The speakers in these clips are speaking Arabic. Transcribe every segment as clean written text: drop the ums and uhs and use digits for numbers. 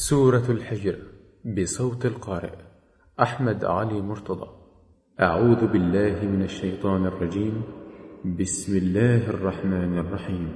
سورة الحجر بصوت القارئ أحمد علي مرتضى. أعوذ بالله من الشيطان الرجيم. بسم الله الرحمن الرحيم.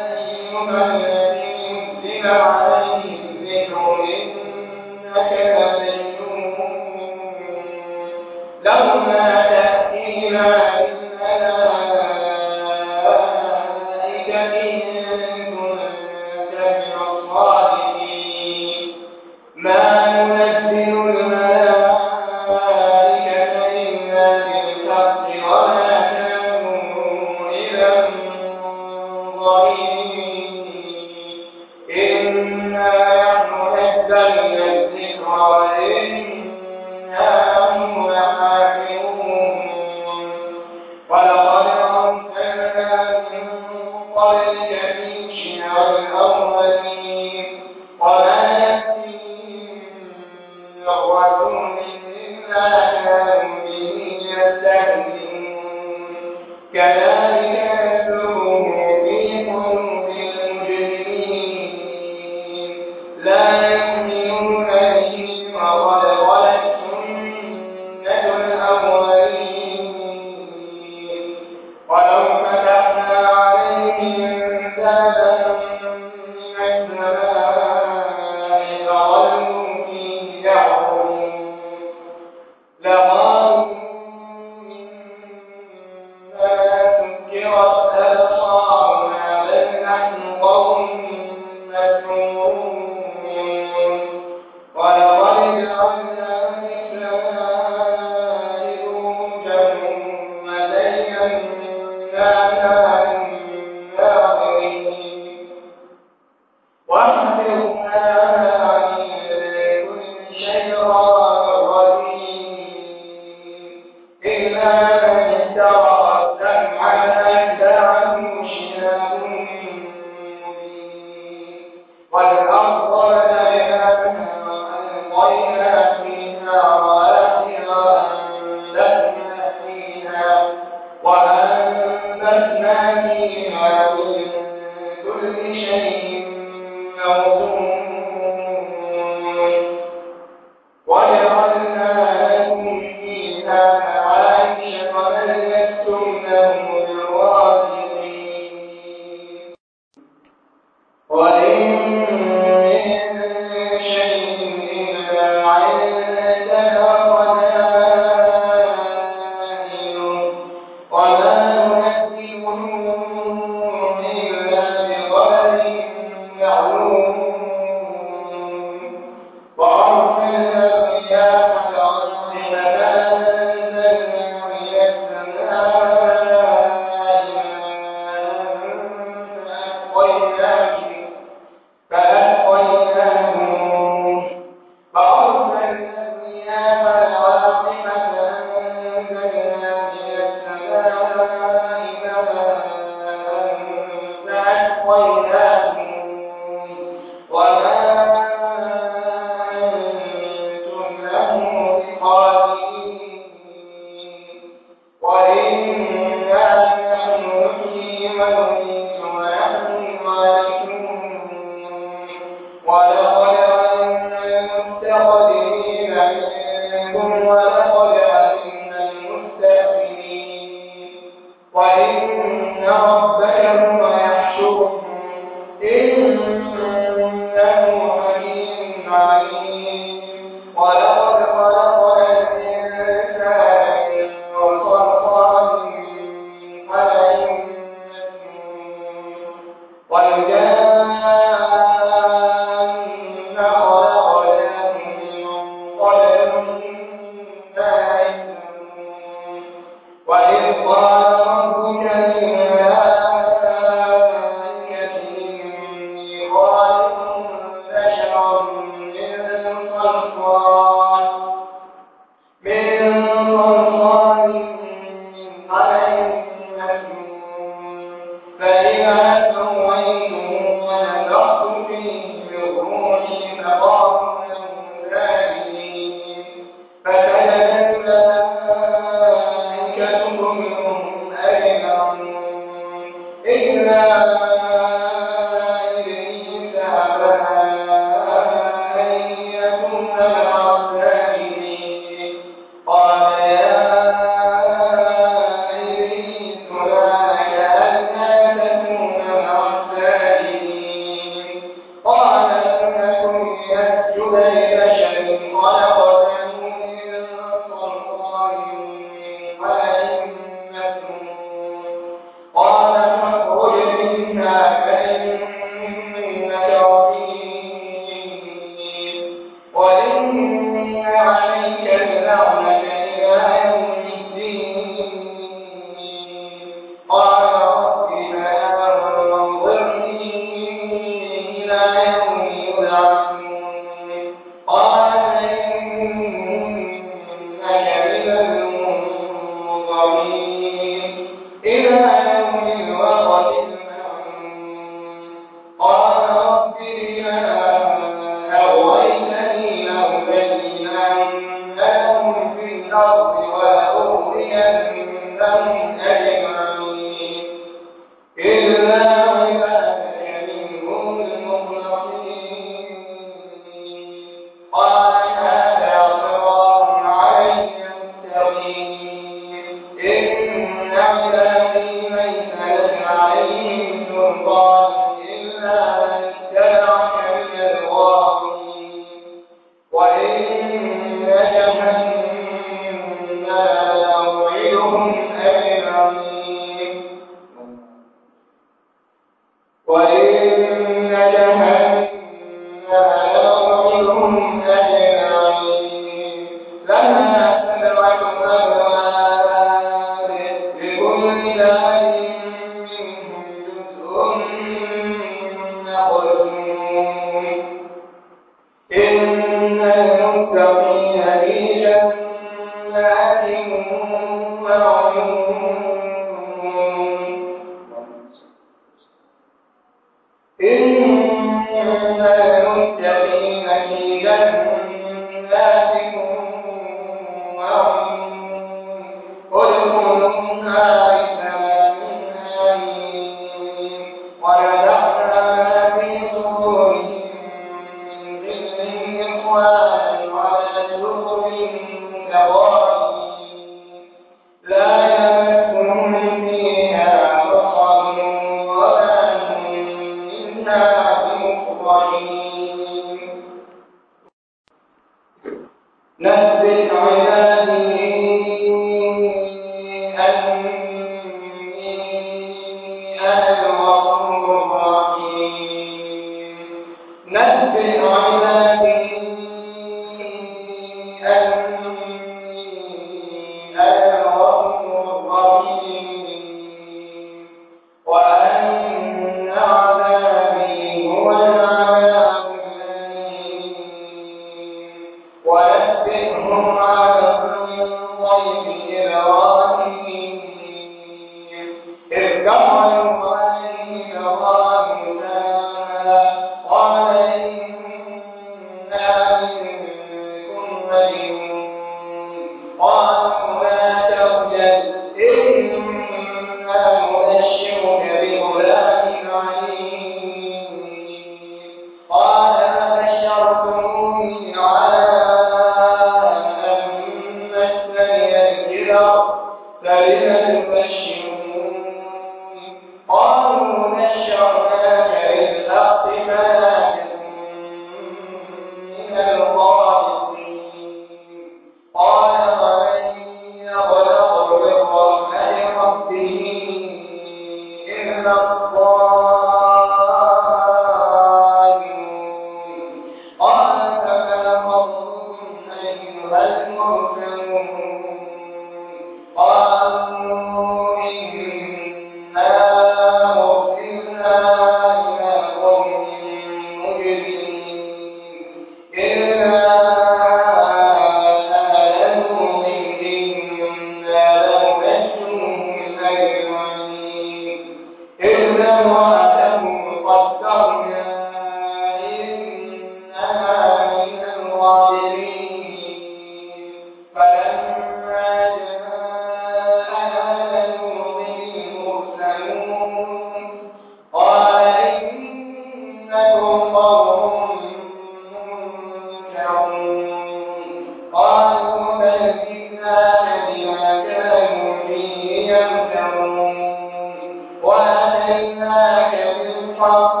أتيناك بالحق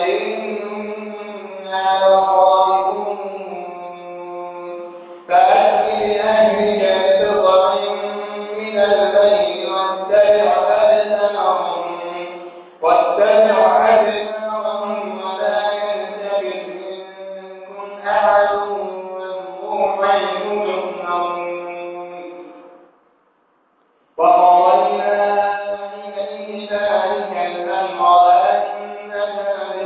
وإنا لصادقون فأسر بأهلك بقطع من الليل واتبع أدبارهم ولا يلتفت منكم أحد وامضوا حيث تؤمرون وقضينا إليه ذلك الأمر أن دابر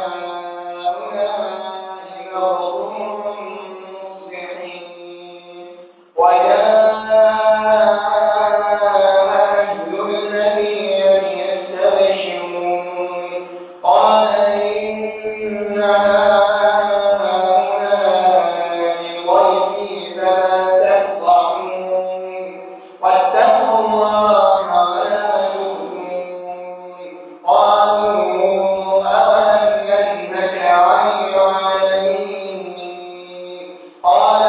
هؤلاء مقطوع مصبحين وجاء أهل المدينة يستبشرون قال إن هؤلاء ضيفي فلا تفضحون واتقوا الله ولا تخزون قالوا أولم ننهك عن العالمين قال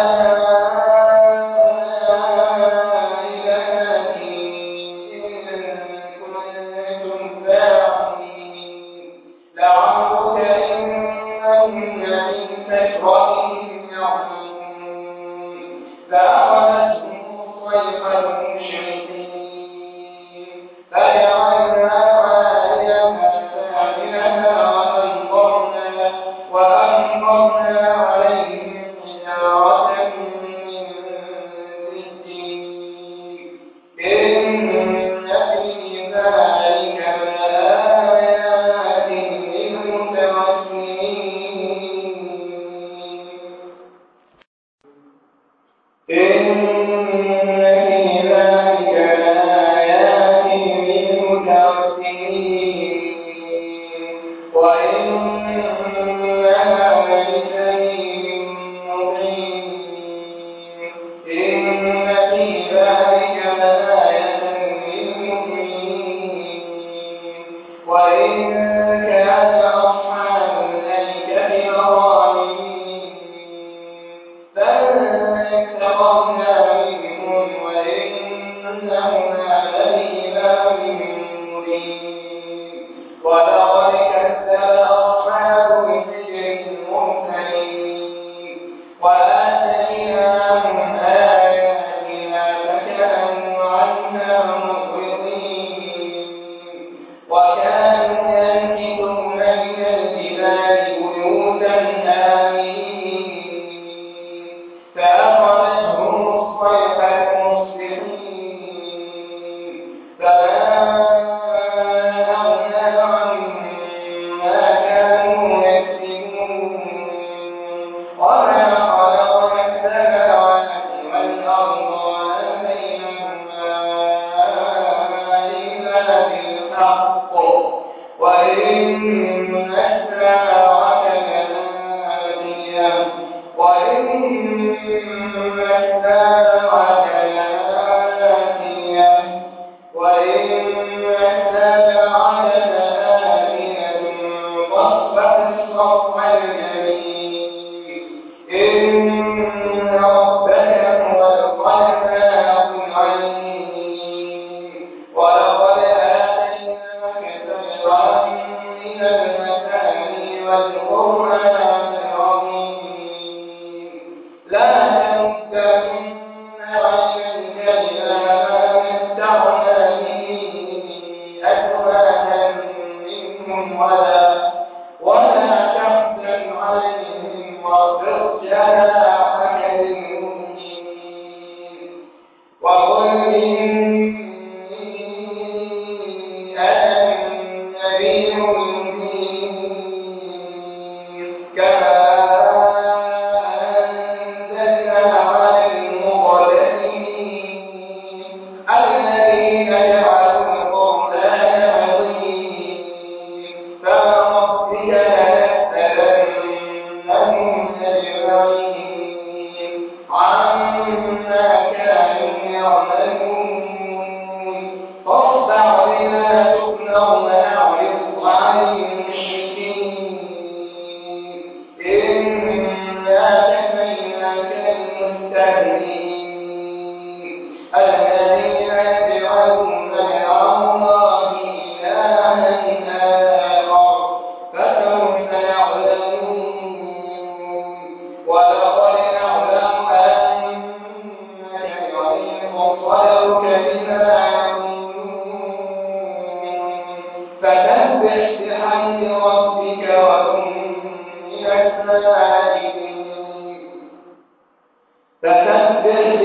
هؤلاء بناتي إن كنتم فاعلين لعمرك إنهم لفي سكرتهم يعمهون فأخذتهم الصيحة مشرقين فجعلنا عاليها سافلها وأمطرنا عليهم حجارة من سجيل إن في ذلك لآيات للمتوسمين وإنها لسبيل مقيم إن في ذلك لآية للمؤمنين وإن كان أصحاب الأيكة لظالمين فانتقمنا منهم وإنهما لبإمام مبين ولقد كذب أصحاب الحجر المرسلين وآتيناهم آياتنا فكانوا عنها معرضين وكانوا ينحتون من الجبال بيوتا آمنين فأخذتهم الصيحة مصبحين فما أغنى عنهم ما كانوا يكسبون وما خلقنا السماوات والأرض وما بينهما إلا بالحق وإن الساعة لآتية فاصبح الصرح الجميل إن ربك هو الخلاق العليم ولقد آتيناك سبعا من المثاني والقرآن العظيم لا تمدن عينيك إلى ما متعنا به أزواجا منهم ولا تحزن عليهم واغفر جناحك للمؤمنين وقل إني أنا النبي المبين كما أنزلنا على المقتسمين الذين جعلوا القرآن عظيم فوربك لنسألنهم أجمعين عما كانوا يعملون فاصدع بما تؤمر وأعرض عن الساجدين فسبح